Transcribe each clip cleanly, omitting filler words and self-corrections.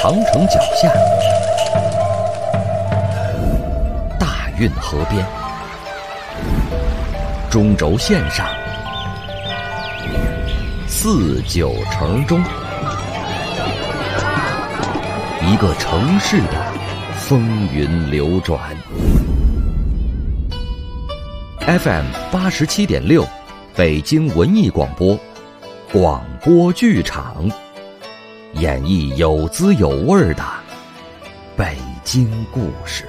长城脚下，大运河边，中轴线上，四九城中，一个城市的风云流转。FM 87.6，北京文艺广播，广播剧场，演绎有滋有味的北京故事。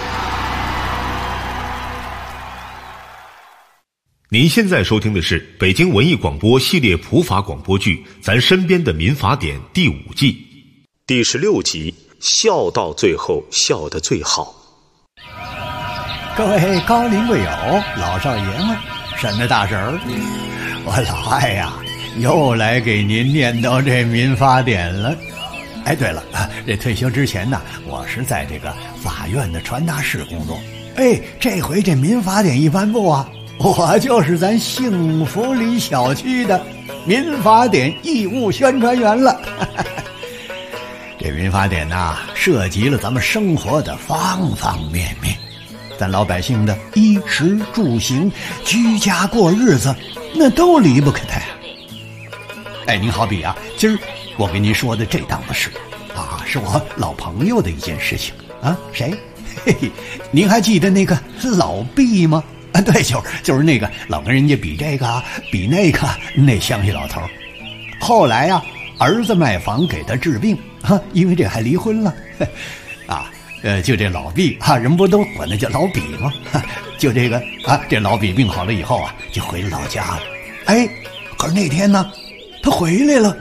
您现在收听的是北京文艺广播系列普法广播剧《咱身边的民法典》第5季第16集，笑到最后，笑得最好。 各位高龄贵友、老少爷们，什么大婶儿，我老艾呀，又来给您念叨这民法典了。哎，对了，这退休之前呢，我是在这个法院的传达室工作。哎，这回这民法典一颁布啊，我就是咱幸福里小区的民法典义务宣传员了。这民法典呐，涉及了咱们生活的方方面面，咱老百姓的衣食住行、居家过日子，那都离不开它呀。哎，您好比啊，今儿我跟您说的这档子事啊，是我老朋友的一件事情啊。谁？嘿嘿，您还记得那个老毕吗？啊，对，就是那个老跟人家比这个比那个那乡下老头。后来啊，儿子卖房给他治病啊，因为这还离婚了啊。就这老毕啊，人不都管他叫老毕吗？就这个啊，这老毕病好了以后啊，就回老家了。哎，可是那天呢，他回来了。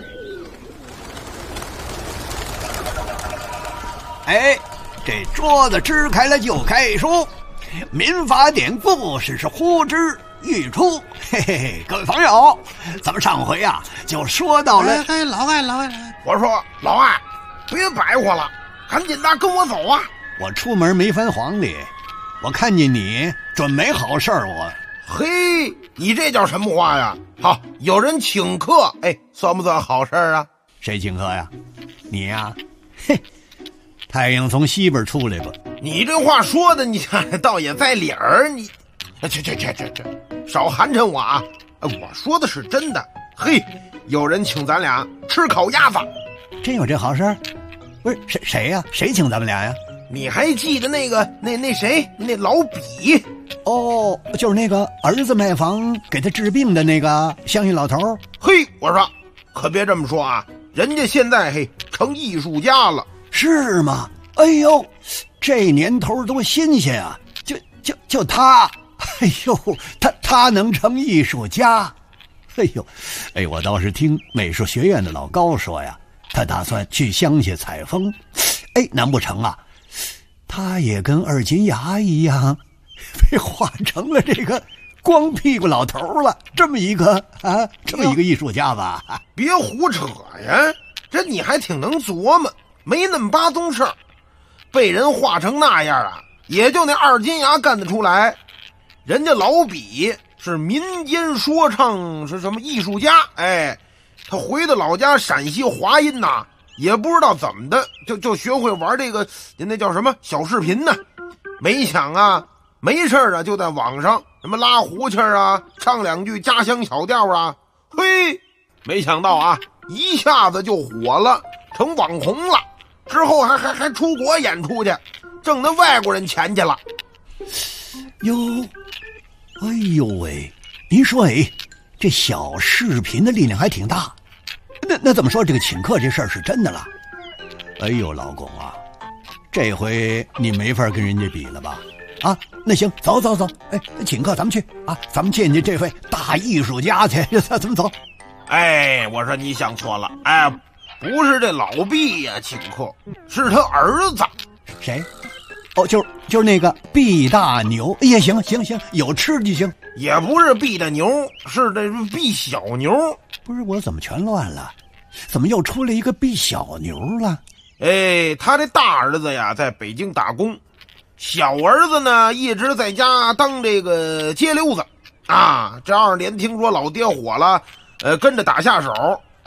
哎，这桌子支开了就开书，民法典故事是呼之欲出。嘿嘿嘿，各位朋友，咱们上回啊就说到了。 哎，老艾，我说老艾，别白活了，赶紧的跟我走啊！ 我出门没翻黄历，我看见你准没好事儿。我嘿，你这叫什么话呀？好，有人请客，哎，算不算好事儿啊？ 谁请客呀？你呀？嘿，太阳从西边出来吧。 你这话说的，你倒也在理儿。你去，少寒碜我啊！我说的是真的。嘿，有人请咱俩吃烤鸭子。 真有这好事儿？不是谁呀？谁请咱们俩呀？ 你还记得那个那谁那老比？ 哦，就是那个儿子卖房给他治病的那个乡下老头。 嘿，我说可别这么说啊，人家现在成艺术家了。是吗？ 哎呦，这年头多新鲜啊！就他，哎呦，他能成艺术家？哎呦，哎，我倒是听美术学院的老高说呀，他打算去乡下采风。哎，难不成啊，他也跟二金牙一样，被画成了这个光屁股老头了？这么一个艺术家吧？ 别胡扯呀！这你还挺能琢磨，没那么八宗事儿。被人画成那样啊，也就那二金牙干得出来。人家老比是民间说唱是什么艺术家，哎，他回到老家陕西华阴呐，也不知道怎么的就学会玩这个那叫什么小视频呢。没想啊，没事啊就在网上什么拉胡琴啊，唱两句家乡小调啊，嘿，没想到啊，一下子就火了，成网红了。之后还出国演出去，挣那外国人钱去了。 哟，哎呦喂，您说哎，这小视频的力量还挺大。那怎么说这个请客这事儿是真的了？哎呦，老公啊，这回你没法跟人家比了吧？啊，那行，走，哎，请客咱们去啊，咱们见见这位大艺术家去，咱们走。 哎，我说你想错了，哎，不是这老毕呀请客，是他儿子。 谁？哦，就是那个毕大牛。也行，有吃就行。 也不是毕大牛，是这毕小牛。 不是，我怎么全乱了？怎么又出来一个毕小牛了？ 哎，他这大儿子呀在北京打工，小儿子呢一直在家当这个街溜子啊。这2年听说老爹火了，跟着打下手，哎，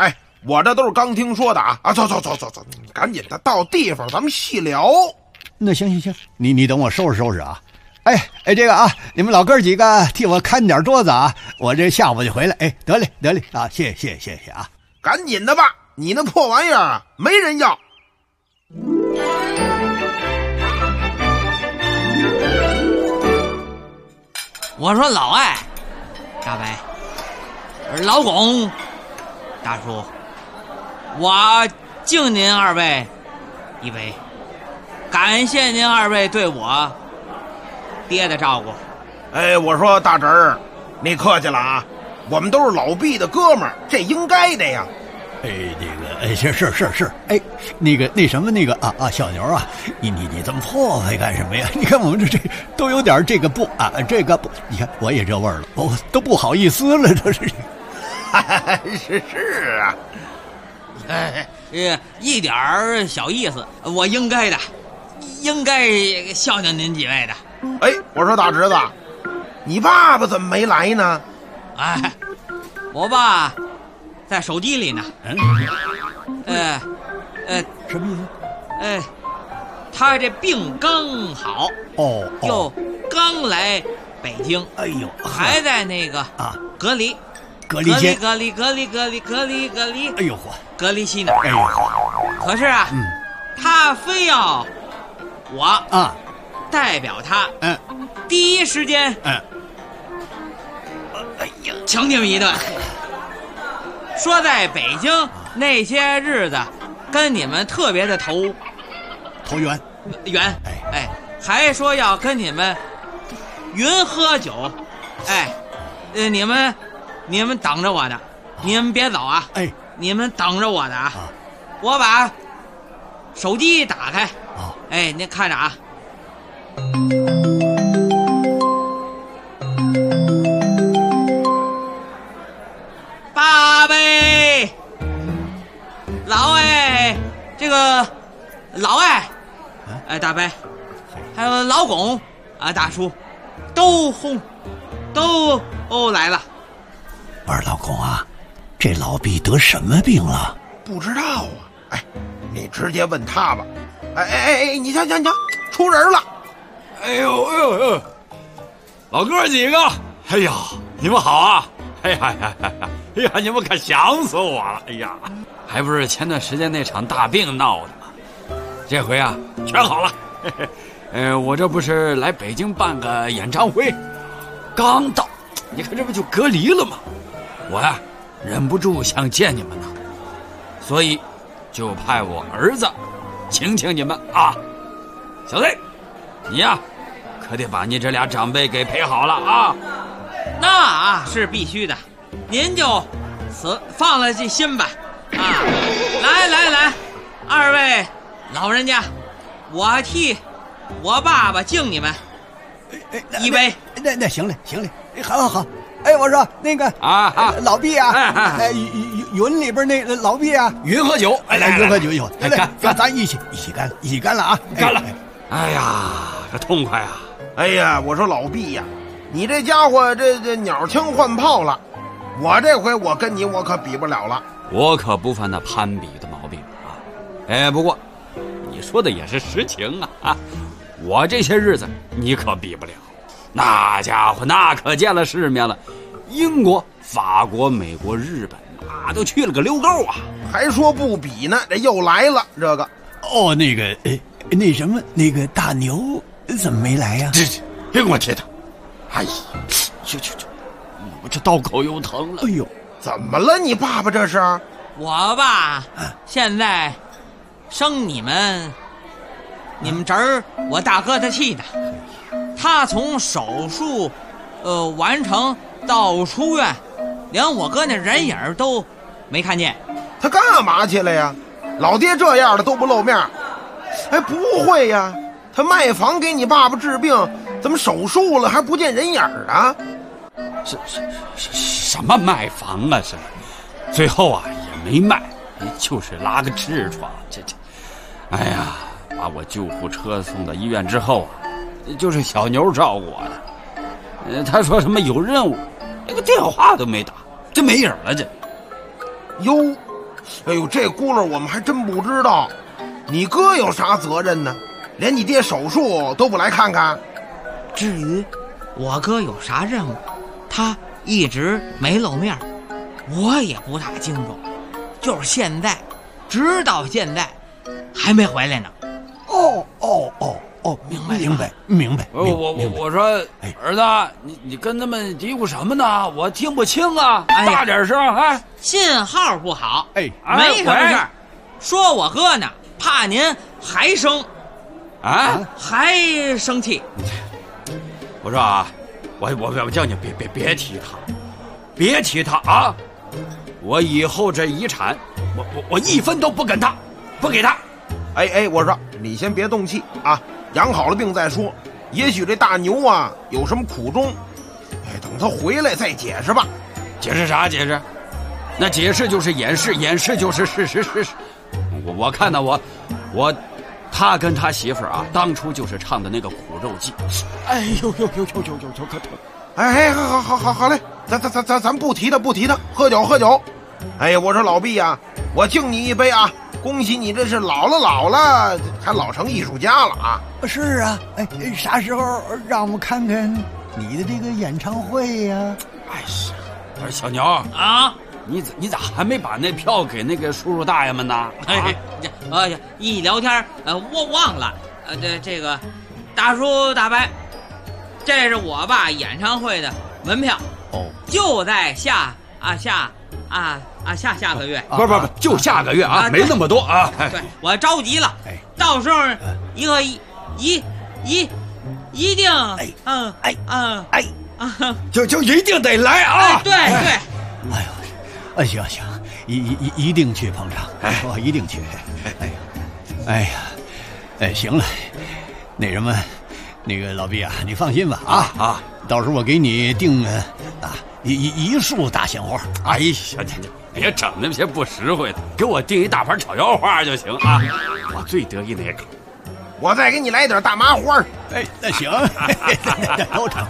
我这都是刚听说的啊！走，赶紧的，到地方咱们细聊。 那行，你等我收拾啊。哎，这个啊，你们老哥几个替我看点桌子啊，我这下午就回来。哎，得嘞啊，谢谢啊。 赶紧的吧，你那破玩意儿啊，没人要。 我说老艾、大白、老巩、大叔，我敬您二位一杯，感谢您二位对我爹的照顾。 哎，我说大侄儿，你客气了啊，我们都是老毕的哥们儿，这应该的呀。 哎，是，哎，那什么啊，小牛啊，你这么破坏干什么呀？你看我们这都有点这个不啊，这个不，你看我也这味儿了，我都不好意思了，这是。 是啊， 一点小意思，我应该的，应该孝敬您几位的。 哎，我说大侄子，你爸爸怎么没来呢？ 哎，我爸在手机里呢。 什么意思？ 他这病刚好，就刚来北京。 哎呦， 还在那个啊隔离间， 隔离。 哎呦嚯， 隔离期呢。 哎呦， 可是啊，他非要我啊代表他，第一时间哎呀，请你们一顿。说在北京那些日子跟你们特别的投缘，还说要跟你们云喝酒，你们等着我的，你们别走啊，你们等着我的啊。我把手机打开，您看着啊。八杯，老艾，这个老艾，大伯，还有老巩啊，大叔，都来了。 我说老公啊，这老毕得什么病了？ 不知道啊。你直接问他吧。你瞧，出人了。 哎呦，老哥几个，哎呀，你们好啊！哎呀，你们可想死我了！哎呀，还不是前段时间那场大病闹的吗？这回啊，全好了。我这不是来北京办个演唱会，刚到，你看这不就隔离了吗？我呀，忍不住想见你们呢，所以就派我儿子请你们啊。小子，你呀，可得把你这俩长辈给陪好了啊。 那是必须的，您就放了这心吧。来，二位老人家，我替我爸爸敬你们一杯。 那行嘞，好。我说那个老毕啊，云里边那老毕啊， 云喝酒， 来云喝酒，干，咱一起干了啊， 干了。哎呀，这痛快啊！ 哎呀，我说老毕呀，你这家伙这鸟枪换炮了，我这回我跟你我可比不了了， 我可不犯那攀比的毛病啊。不过你说的也是实情啊，我这些日子你可比不了，那家伙那可见了世面了，英国、法国、美国、日本那都去了个溜够啊， 还说不比呢，这又来了这个。 那什么那个大牛怎么没来呀？ 别跟我提他。哎呀，就，我这刀口又疼了。 哎呦， 怎么了？你爸爸这是？ 我爸现在生你们侄儿，我大哥他气的，他从手术完成到出院，连我哥那人影都没看见。 他干嘛去了呀？老爹这样的都不露面。不会呀，他卖房给你爸爸治病，怎么手术了还不见人影啊？ 什么卖房啊？是，最后啊也没卖，就是拉个痔疮。这，哎呀，把我救护车送到医院之后啊，就是小牛照顾我的。他说什么有任务，那个电话都没打，这没影了这。 哟， 哎呦，这轱辘我们还真不知道。你哥有啥责任呢？连你爹手术都不来看看？ 至于我哥有啥任务，他一直没露面，我也不大清楚。就是现在，直到现在还没回来呢。 明白。 我说，儿子，你跟他们嘀咕什么呢？我听不清啊！大点声啊！ 信号不好。 哎， 没什么事儿。说我哥呢，怕您还生，还生气。 我说啊，我叫你别提他，别提他啊！我以后这遗产，我1分都不给他。 哎，我说你先别动气啊，养好了病再说。也许这大牛啊有什么苦衷，等他回来再解释吧。 解释啥解释？那解释就是掩饰，掩饰就是事实。我看到他跟他媳妇儿啊，当初就是唱的那个苦肉计。哎呦，可疼！ 哎，好嘞，咱不提他，喝酒。哎呀，我说老毕呀，我敬你一杯啊！恭喜你，这是老了，还老成艺术家了啊！ 是啊，啥时候让我们看看你的这个演唱会呀？ 我说小牛啊，你咋还没把那票给那个叔叔大爷们呢？ 一聊天我忘了，这个大叔大伯，这是我爸演唱会的门票就在下个月， 不，就下个月啊，没那么多啊。 对，我着急了，到时候一定， 就一定得来啊！ 对。 行，一定去捧场，我一定去。行了，那个老毕啊，你放心吧啊，到时候我给你订一束大鲜花。 哎呀，别整那些不实惠的，给我订一大盘炒腰花就行啊！我最得意那口。 我再给你来点大麻花。 那行，都成。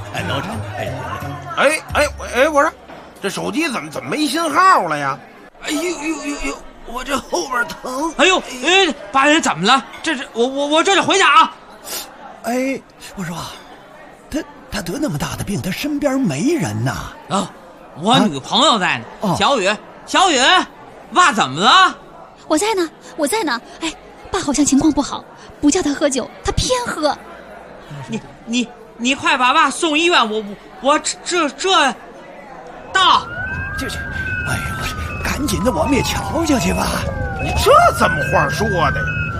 我说这手机怎么没信号了呀？ 哎呦，我这后边疼。 爸人怎么了？这是我这就回家啊。 我说他得那么大的病，他身边没人呐。 我女朋友在呢。小雨，爸怎么了？ 我在呢。爸好像情况不好，不叫他喝酒，他偏喝。 你快把爸送医院，我这到。 我赶紧的，我们也瞧瞧去吧。 你这怎么话说的？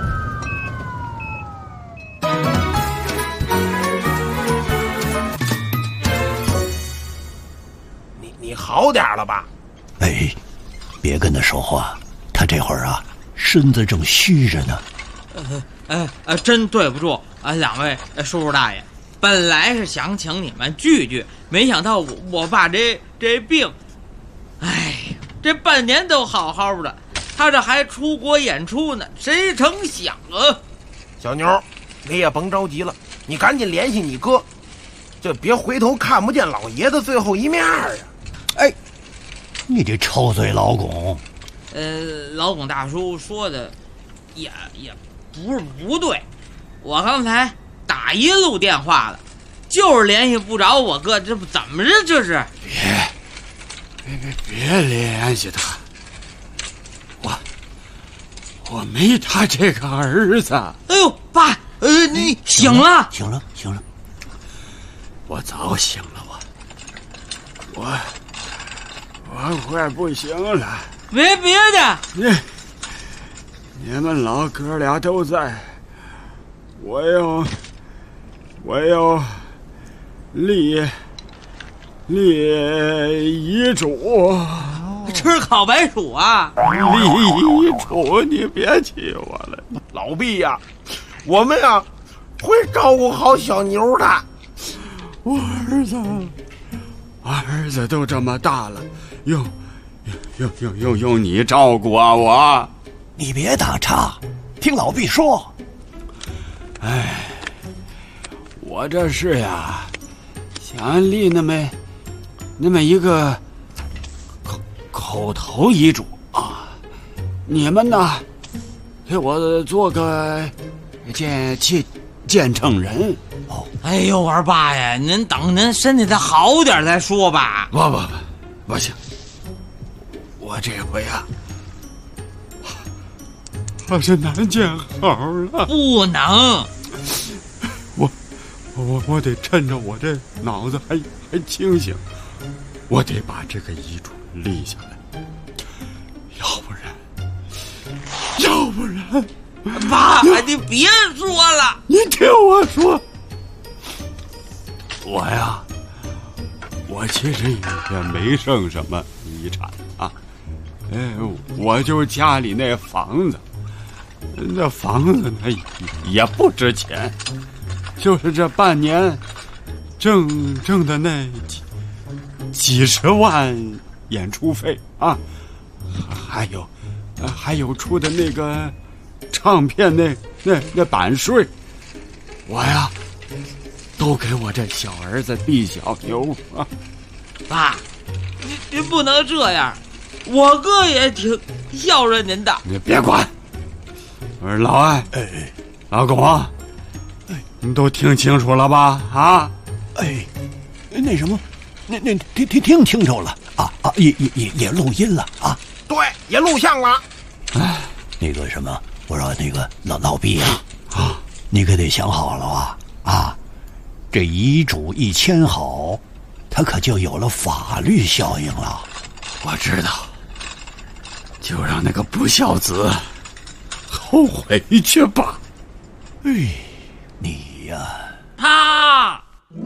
你好点了吧？ 别跟他说话，他这会儿啊身子正虚着呢。 真对不住两位叔叔大爷，本来是想请你们聚聚，没想到我爸这病，这半年都好好的，他这还出国演出呢，谁成想啊！ 小牛，你也甭着急了，你赶紧联系你哥，这别回头看不见老爷子最后一面啊！ 你这臭嘴老巩。 老巩大叔说的也不是不对，我刚才打一路电话了，就是联系不着我哥，这不怎么着？这是别联系他，我没他这个儿子。 爸，你醒了？ 醒了， 我早醒了，我快不行了。 别的， 你们老哥俩都在，我要立遗嘱。 吃烤白薯啊！ 立遗嘱，你别气我了， 老毕呀，我们呀会照顾好小牛的。 我儿子都这么大了，用你照顾啊我。 你别打岔，听老毕说。 我这是呀，想立那么一个口头遗嘱啊， 你们呢，给我做个见证人。 哎呦，二爸呀，您等您身体再好点再说吧。 不行，我这回啊，我是难见好了。 不能， 我得趁着我这脑子还清醒，我得把这个遗嘱立下来，要不然， 爸，你别说了， 你听我说，我其实也没剩什么遗产啊，我就家里那房子，那房子呢也不值钱，就是这半年挣的那几十万演出费啊，还有出的那个唱片那版税，我呀都给我这小儿子毕小牛啊。 爸，您不能这样，我哥也挺孝顺您的。 你别管，我说老艾，老公啊，你都听清楚了吧？啊， 那什么，那听清楚了啊，也录音了啊。 对，也录像了。 那个什么，我说那个老毕啊，你可得想好了啊，这遗嘱一签好，它可就有了法律效应了。 我知道，就让那个不孝子后悔去吧。 你呀， 他。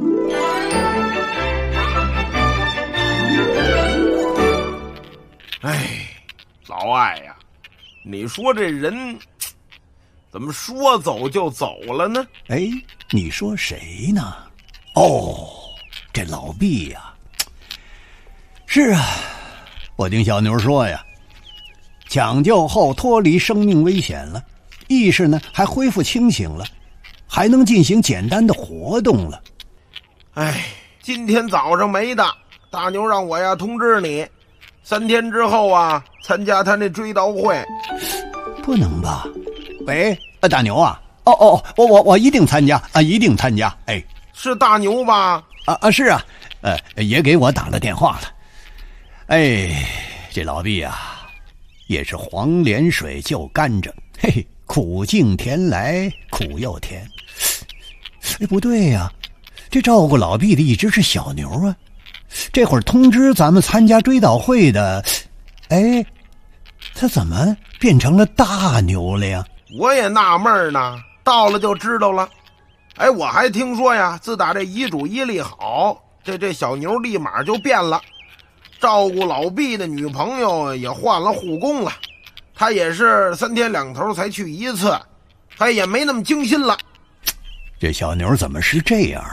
老艾呀，你说这人怎么说走就走了呢？ 你说谁呢？这老毕呀。是啊，我听小牛说呀，抢救后脱离生命危险了，意识呢还恢复清醒了，还能进行简单的活动了。 今天早上没的，大牛让我呀通知你，3天之后啊参加他那追悼会。 不能吧？喂，大牛啊，我一定参加啊，一定参加。 是大牛吧？ 是啊，也给我打了电话了。这老毕啊，也是黄连水就甘蔗，苦尽甜来苦又甜。不对呀，这照顾老毕的一直是小牛啊，这会儿通知咱们参加追悼会的，他怎么变成了大牛了呀？ 我也纳闷呢，到了就知道了。我还听说呀，自打这遗嘱一立好，这小牛立马就变了，照顾老毕的女朋友也换了护工了，他也是3天2头才去一次，也没那么精心了。 这小牛怎么是这样？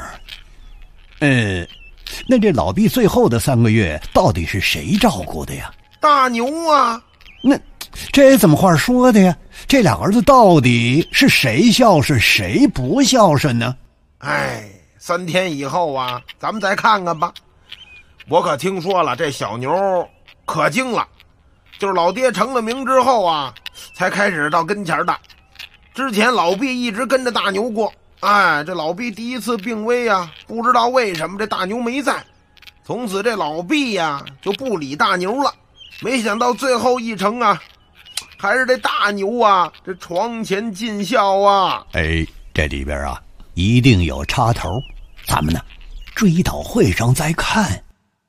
那这老毕最后的3个月到底是谁照顾的呀？ 大牛啊。 那这怎么话说的呀？这俩儿子到底是谁孝顺谁不孝顺呢 ？3天以后啊，咱们再看看吧。我可听说了，这小牛可精了，就是老爹成了名之后啊，才开始到跟前的。之前老毕一直跟着大牛过，这老毕第一次病危啊，不知道为什么这大牛没在，从此这老毕呀就不理大牛了。没想到最后一程啊，还是这大牛啊，这床前尽孝啊！ 这里边啊一定有插头，咱们呢追悼会上再看。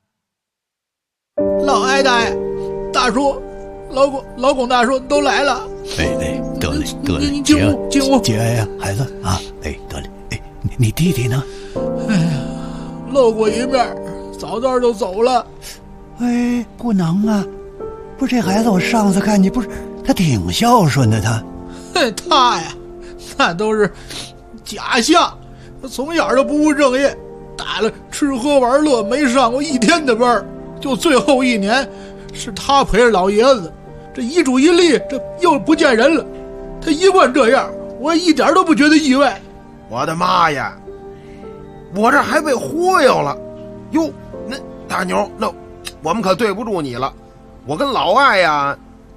老艾大爷、大叔、老龚大叔都来了。 得嘞， 你进屋。 节哀呀，孩子啊！得嘞，你弟弟呢？ 露过一面，早就走了。 不能啊！不是这孩子，我上次看你不是他挺孝顺的，他呀，那都是假象。他从小就不务正业，打了吃喝玩乐，没上过1天的班，就最后1年是他陪着老爷子。这遗嘱一立，这又不见人了。他一贯这样，我一点都不觉得意外。 我的妈呀！我这还被忽悠了。哟，那大牛，那我们可对不住你了。我跟老艾呀，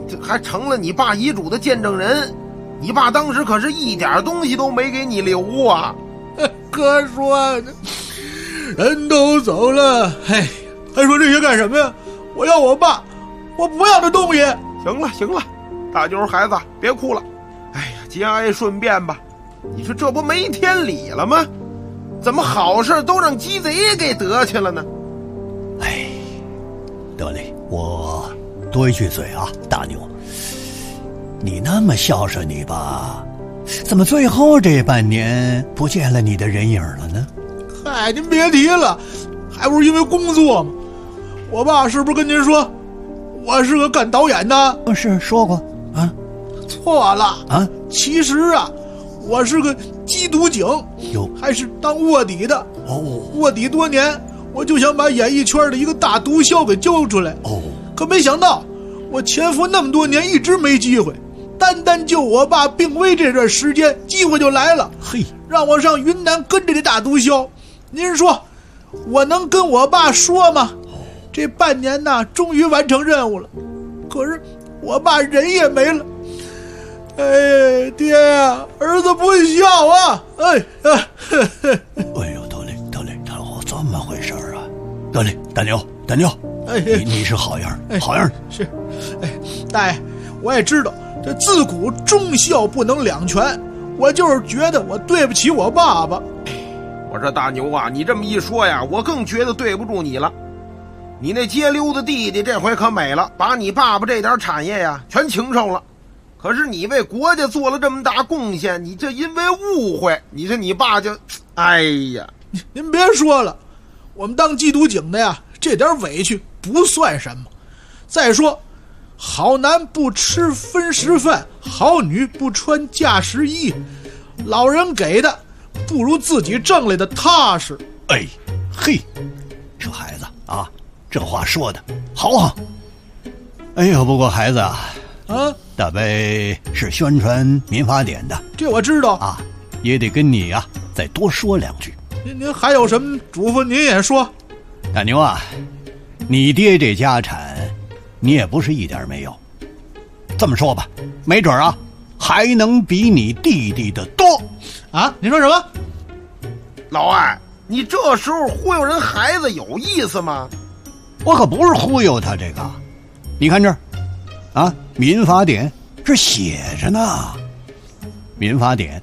这还成了你爸遗嘱的见证人。你爸当时可是一点东西都没给你留啊。 哥说人都走了，嘿，还说这些干什么呀？我要我爸，我不要这东西。 行了，大妞孩子别哭了。哎呀，节哀顺变吧。你说这不没天理了吗？怎么好事都让鸡贼给得去了呢？ 哎，得嘞，我多一句嘴啊，大牛，你那么孝顺你爸，怎么最后这半年不见了你的人影了呢？ 嗨，您别提了，还不是因为工作吗？我爸是不是跟您说我是个干导演的？ 是说过啊？ 错了啊！ 其实啊，我是个缉毒警，还是当卧底的。卧底多年，我就想把演艺圈的一个大毒枭给揪出来。可没想到我潜伏那么多年一直没机会，单就我爸病危这段时间，机会就来了。 嘿， 让我上云南跟着这大毒枭，您说我能跟我爸说吗？这半年呢，终于完成任务了，可是我爸人也没了。哎，爹呀，儿子不孝啊！哎呦，得嘞，这么回事啊？得嘞，大牛， 哎， 你是好样，好样是。哎，大爷，我也知道这自古忠孝不能两全，我就是觉得我对不起我爸爸。 我说大牛啊，你这么一说呀，我更觉得对不住你了。你那街溜子弟弟这回可美了，把你爸爸这点产业呀全请受了。可是你为国家做了这么大贡献，你这因为误会，你这你爸就，哎呀， 您别说了，我们当缉毒警的呀，这点委屈不算什么。再说，好男不吃分食饭，好女不穿嫁食衣，老人给的不如自己挣来的踏实。 哎，嘿，这孩子啊，这话说的好。哎呦，不过孩子啊，大伯是宣传民法典的， 这我知道啊，也得跟你啊再多说两句。 您还有什么嘱咐您也说。 大牛啊，你爹这家产你也不是一点没有，这么说吧，没准啊还能比你弟弟的多啊。你说什么？ 老艾，你这时候忽悠人孩子有意思吗？ 我可不是忽悠他这个，你看这儿啊，民法典是写着呢。民法典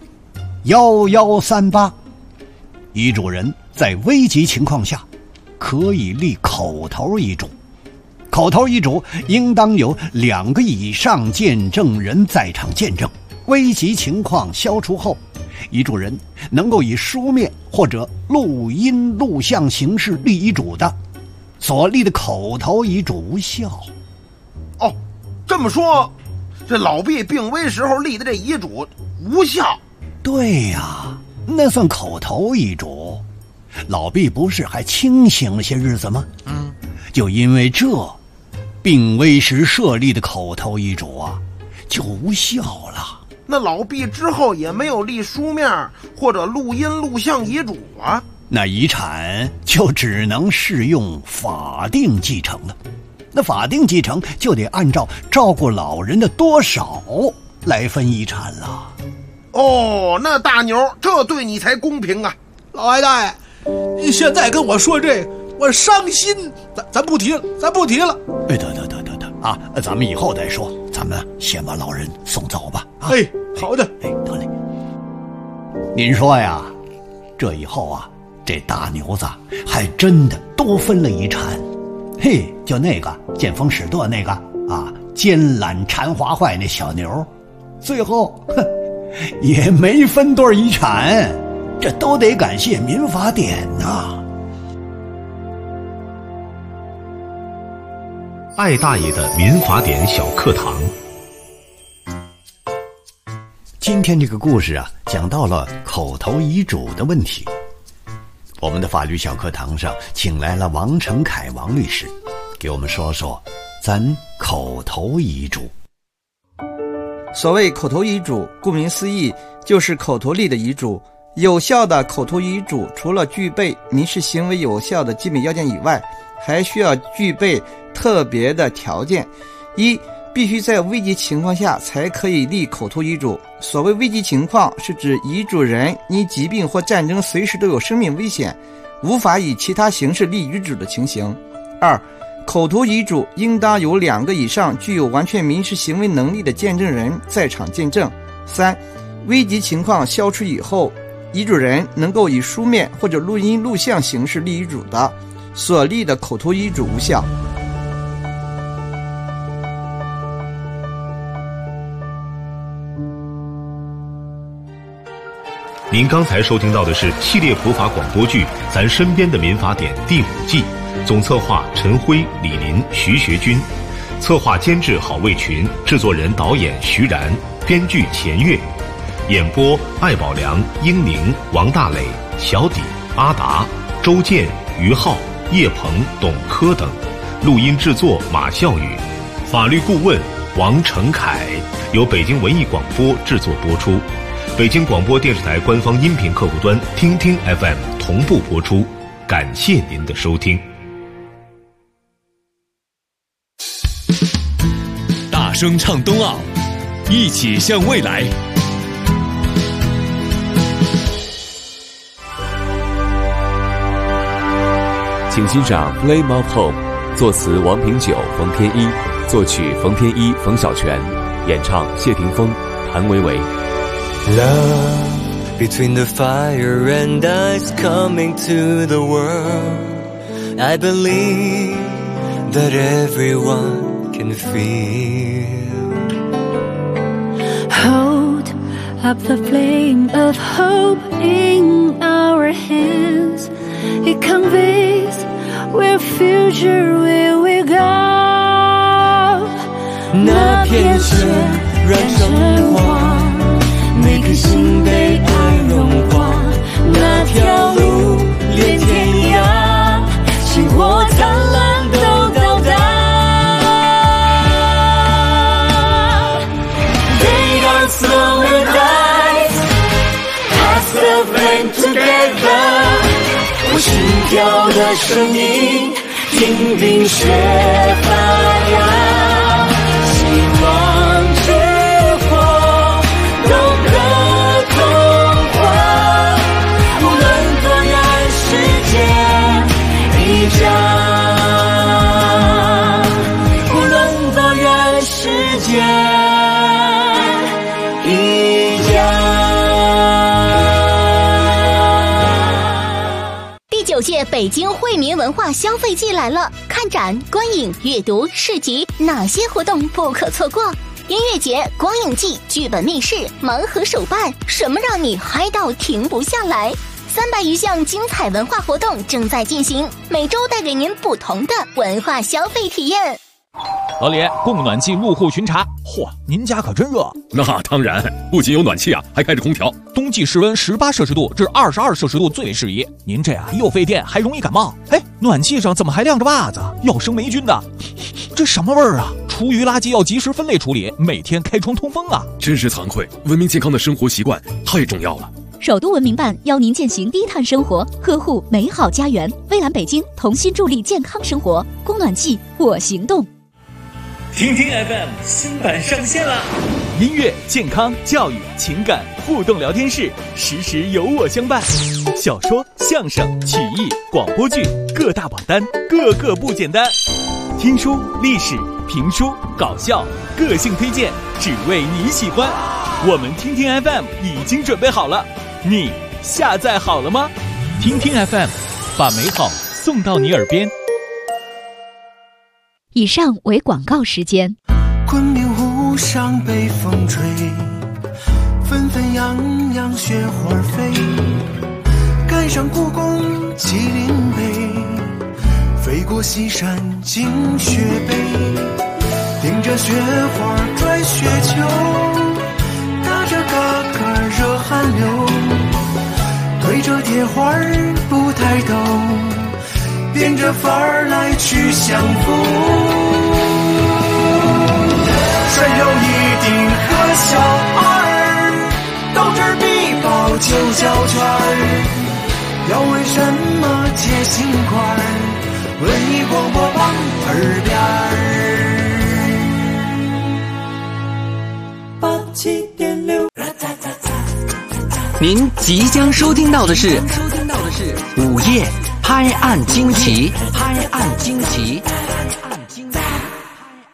1138，遗嘱人在危急情况下可以立口头遗嘱，口头遗嘱应当有2个以上见证人在场见证。危急情况消除后，遗嘱人能够以书面或者录音录像形式立遗嘱的，所立的口头遗嘱无效。 哦，这么说，这老毕病危时候立的这遗嘱无效？ 对呀，那算口头遗嘱。老毕不是还清醒了些日子吗？就因为这，病危时设立的口头遗嘱啊，就无效了。 那老毕之后也没有立书面或者录音录像遗嘱啊？ 那遗产就只能适用法定继承了。那法定继承就得按照照顾老人的多少来分遗产了。 哦，那大牛，这对你才公平啊！ 老艾大爷，你现在跟我说这个，我伤心。咱不提了，咱不提了。 哎，得啊，咱们以后再说。咱们先把老人送走吧。 哎，好的。 哎，得嘞。您说呀，这以后啊，这大牛子还真的多分了遗产。嘿，就那个见风使舵那个啊，奸懒馋滑坏那小牛，最后也没分多少遗产，这都得感谢民法典呐。 艾大爷的民法典小课堂。 今天这个故事啊，讲到了口头遗嘱的问题。我们的法律小课堂上请来了王成凯王律师，给我们说说咱口头遗嘱。 所谓口头遗嘱，顾名思义，就是口头立的遗嘱。有效的口头遗嘱除了具备民事行为有效的基本要件以外，还需要具备特别的条件：一、 必须在危急情况下才可以立口头遗嘱。所谓危急情况，是指遗嘱人因疾病或战争随时都有生命危险，无法以其他形式立遗嘱的情形。2、口头遗嘱应当有2个以上具有完全民事行为能力的见证人在场见证。3、危急情况消除以后，遗嘱人能够以书面或者录音录像形式立遗嘱的，所立的口头遗嘱无效。 您刚才收听到的是系列普法广播剧《咱身边的民法典》第5季，总策划陈辉、李林、徐学军，策划监制郝卫群，制作人导演徐然，编剧钱月，演播艾宝良、英宁、王大磊、小底、阿达、周健、于浩、叶鹏、董科等，录音制作马笑宇，法律顾问王成凯，由北京文艺广播制作播出。北京广播电视台官方音频客户端听听 FM 同步播出，感谢您的收听。 大声唱冬奥，一起向未来。请欣赏《Flame of Hope》，作词王平久、冯天一，作曲冯天一、冯小泉，演唱谢霆锋、谭维维。 Love between the fire and ice coming to the world. I believe that everyone can feel. Hold up the flame of hope in our hands. It conveys where future will we go. 那片雪燃成花，每颗心被爱融化，那条路连天涯，星火灿烂都到达。They are slower dies, pass the flame together。我心跳的声音，听冰雪发芽，希望之无论多远世界一家。 第9届北京惠民文化消费季来了，看展、观影、阅读、市集，哪些活动不可错过？音乐节、光影季、剧本密室、盲盒手办，什么让你嗨到停不下来？300余项精彩文化活动正在进行，每周带给您不同的文化消费体验。 老李，供暖季入户巡查。嚯，您家可真热。 那当然，不仅有暖气啊，还开着空调。 冬季室温18摄氏度至22摄氏度最适宜。您这又费电，还容易感冒。哎，暖气上怎么还晾着袜子？要生霉菌的。这什么味儿啊？厨余垃圾要及时分类处理，每天开窗通风啊。 真是惭愧，文明健康的生活习惯太重要了。 首都文明办邀您践行低碳生活，呵护美好家园。蔚蓝北京同心助力健康生活，供暖季我行动。 听听 FM 新版上线了， 音乐、健康、教育、情感互动聊天室，时时有我相伴。小说、相声、曲艺、广播剧各大榜单，个个不简单。听书、历史、评书、搞笑，个性推荐，只为你喜欢。我们听听 FM 已经准备好了，你下载好了吗？听听 FM， 把美好送到你耳边。 以上为广告时间。 昆明湖上北风吹，纷纷扬扬雪花飞，赶上故宫麒麟碑，飞过西山惊雪碑，迎着雪花拽雪球，打着嘎嘎热汗流，对着铁花不抬头，变着法儿来去相逢。山有一顶和小二，到这儿必报就交圈儿。要问什么解心块儿，文艺广播榜耳边儿。 您即将收听到的是午夜拍案惊奇。